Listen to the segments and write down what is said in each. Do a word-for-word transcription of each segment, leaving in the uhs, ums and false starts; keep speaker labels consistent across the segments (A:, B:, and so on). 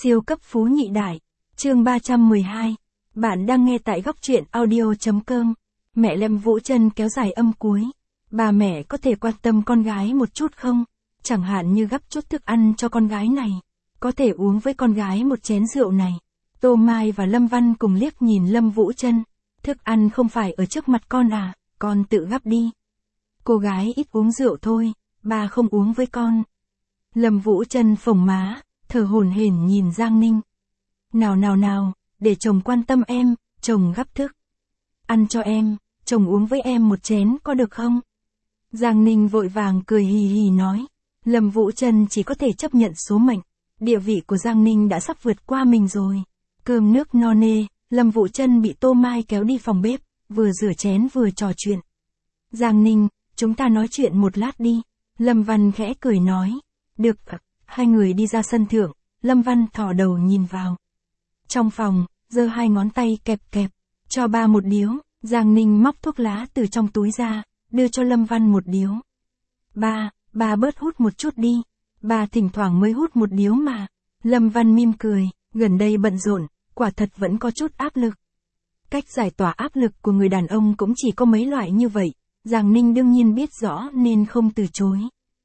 A: Siêu cấp phú nhị đại. Chương ba trăm mười hai. Bạn đang nghe tại góc truyện audio.com. Mẹ Lâm Vũ Trân kéo dài âm cuối. Bà mẹ có thể quan tâm con gái một chút không? Chẳng hạn như gắp chút thức ăn cho con gái này. Có thể uống với con gái một chén rượu này. Tô Mai và Lâm Văn cùng liếc nhìn Lâm Vũ Trân. Thức ăn không phải ở trước mặt con à, con tự gắp đi. Cô gái ít uống rượu thôi, bà không uống với con. Lâm Vũ Trân phồng má, thở hổn hển nhìn Giang Ninh. Nào nào nào, để chồng quan tâm em, chồng gắp thức ăn cho em, chồng uống với em một chén có được không? Giang Ninh vội vàng cười hì hì nói. Lâm Vũ Trân chỉ có thể chấp nhận số mệnh. Địa vị của Giang Ninh đã sắp vượt qua mình rồi. Cơm nước no nê, Lâm Vũ Trân bị Tô Mai kéo đi phòng bếp, vừa rửa chén vừa trò chuyện. Giang Ninh, chúng ta nói chuyện một lát đi. Lâm Văn khẽ cười nói. Được. Hai người đi ra sân thượng, Lâm Văn thò đầu nhìn vào. Trong phòng, giơ hai ngón tay kẹp kẹp, cho ba một điếu. Giang Ninh móc thuốc lá từ trong túi ra, đưa cho Lâm Văn một điếu. Ba, ba bớt hút một chút đi. Ba thỉnh thoảng mới hút một điếu mà. Lâm Văn mỉm cười, gần đây bận rộn, quả thật vẫn có chút áp lực. Cách giải tỏa áp lực của người đàn ông cũng chỉ có mấy loại như vậy. Giang Ninh đương nhiên biết rõ nên không từ chối.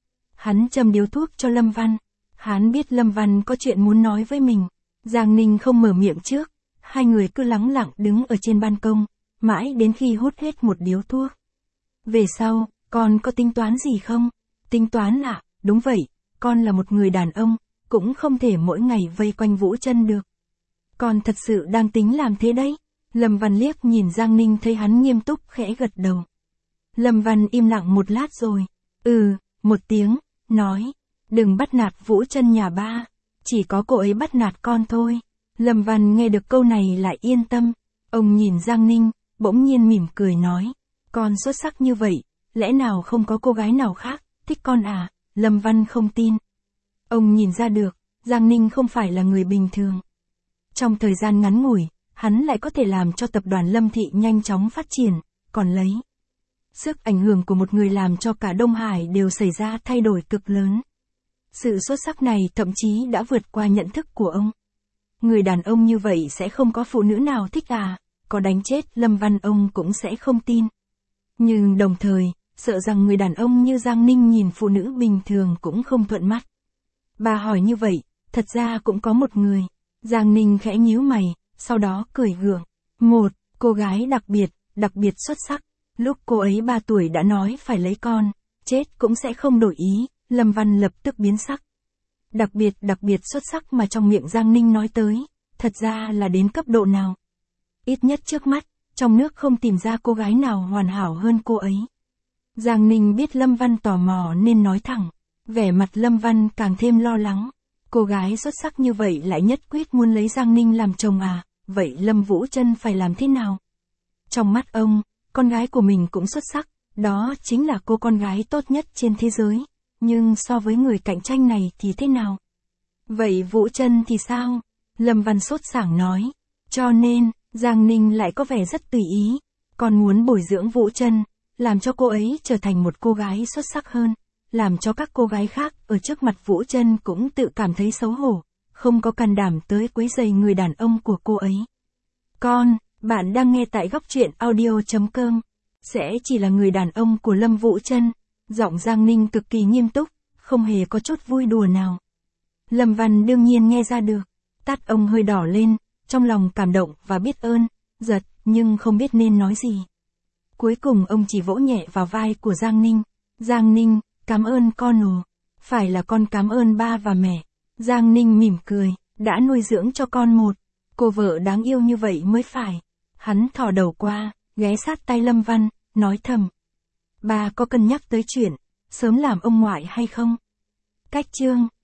A: Hắn châm điếu thuốc cho Lâm Văn. Hắn biết Lâm Văn có chuyện muốn nói với mình. Giang Ninh không mở miệng trước. Hai người cứ lắng lặng đứng ở trên ban công, mãi đến khi hút hết một điếu thuốc. Về sau, con có tính toán gì không? Tính toán à? Đúng vậy, con là một người đàn ông, cũng không thể mỗi ngày vây quanh Vũ Trân được. Con thật sự đang tính làm thế đấy. Lâm Văn liếc nhìn Giang Ninh thấy hắn nghiêm túc khẽ gật đầu. Lâm Văn im lặng một lát rồi. Ừ, một tiếng, nói. Đừng bắt nạt Vũ Trân nhà ba. Chỉ có cô ấy bắt nạt con thôi. Lâm Văn nghe được câu này lại yên tâm. Ông nhìn Giang Ninh, bỗng nhiên mỉm cười nói. Con xuất sắc như vậy, lẽ nào không có cô gái nào khác thích con à? Lâm Văn không tin. Ông nhìn ra được, Giang Ninh không phải là người bình thường. Trong thời gian ngắn ngủi, hắn lại có thể làm cho tập đoàn Lâm Thị nhanh chóng phát triển, còn lấy sức ảnh hưởng của một người làm cho cả Đông Hải đều xảy ra thay đổi cực lớn. Sự xuất sắc này thậm chí đã vượt qua nhận thức của ông. Người đàn ông như vậy sẽ không có phụ nữ nào thích à? Có đánh chết Lâm Văn ông cũng sẽ không tin. Nhưng đồng thời, sợ rằng người đàn ông như Giang Ninh nhìn phụ nữ bình thường cũng không thuận mắt. Bà hỏi như vậy, thật ra cũng có một người. Giang Ninh khẽ nhíu mày, sau đó cười gượng. Một, cô gái đặc biệt, đặc biệt xuất sắc. Lúc cô ấy ba tuổi đã nói phải lấy con, chết cũng sẽ không đổi ý. Lâm Văn lập tức biến sắc. Đặc biệt đặc biệt xuất sắc mà trong miệng Giang Ninh nói tới, thật ra là đến cấp độ nào? Ít nhất trước mắt, trong nước không tìm ra cô gái nào hoàn hảo hơn cô ấy. Giang Ninh biết Lâm Văn tò mò nên nói thẳng. Vẻ mặt Lâm Văn càng thêm lo lắng. Cô gái xuất sắc như vậy lại nhất quyết muốn lấy Giang Ninh làm chồng à? Vậy Lâm Vũ Trân phải làm thế nào? Trong mắt ông, con gái của mình cũng xuất sắc, đó chính là cô con gái tốt nhất trên thế giới. Nhưng so với người cạnh tranh này thì thế nào? Vậy Vũ Trân thì sao? Lâm Văn sốt sảng nói. Cho nên, Giang Ninh lại có vẻ rất tùy ý. Còn muốn bồi dưỡng Vũ Trân, làm cho cô ấy trở thành một cô gái xuất sắc hơn. Làm cho các cô gái khác ở trước mặt Vũ Trân cũng tự cảm thấy xấu hổ. Không có can đảm tới quấy rầy người đàn ông của cô ấy. Con, bạn đang nghe tại góc truyện audio.com. Sẽ chỉ là người đàn ông của Lâm Vũ Trân. Giọng Giang Ninh cực kỳ nghiêm túc, không hề có chút vui đùa nào. Lâm Văn đương nhiên nghe ra được. Tát ông hơi đỏ lên, trong lòng cảm động và biết ơn, giật, nhưng không biết nên nói gì. Cuối cùng ông chỉ vỗ nhẹ vào vai của Giang Ninh. Giang Ninh, cảm ơn con ồ. Phải là con cảm ơn ba và mẹ. Giang Ninh mỉm cười, đã nuôi dưỡng cho con một cô vợ đáng yêu như vậy mới phải. Hắn thò đầu qua, ghé sát tay Lâm Văn, nói thầm. Ba có cân nhắc tới chuyện sớm làm ông ngoại hay không? Cách chương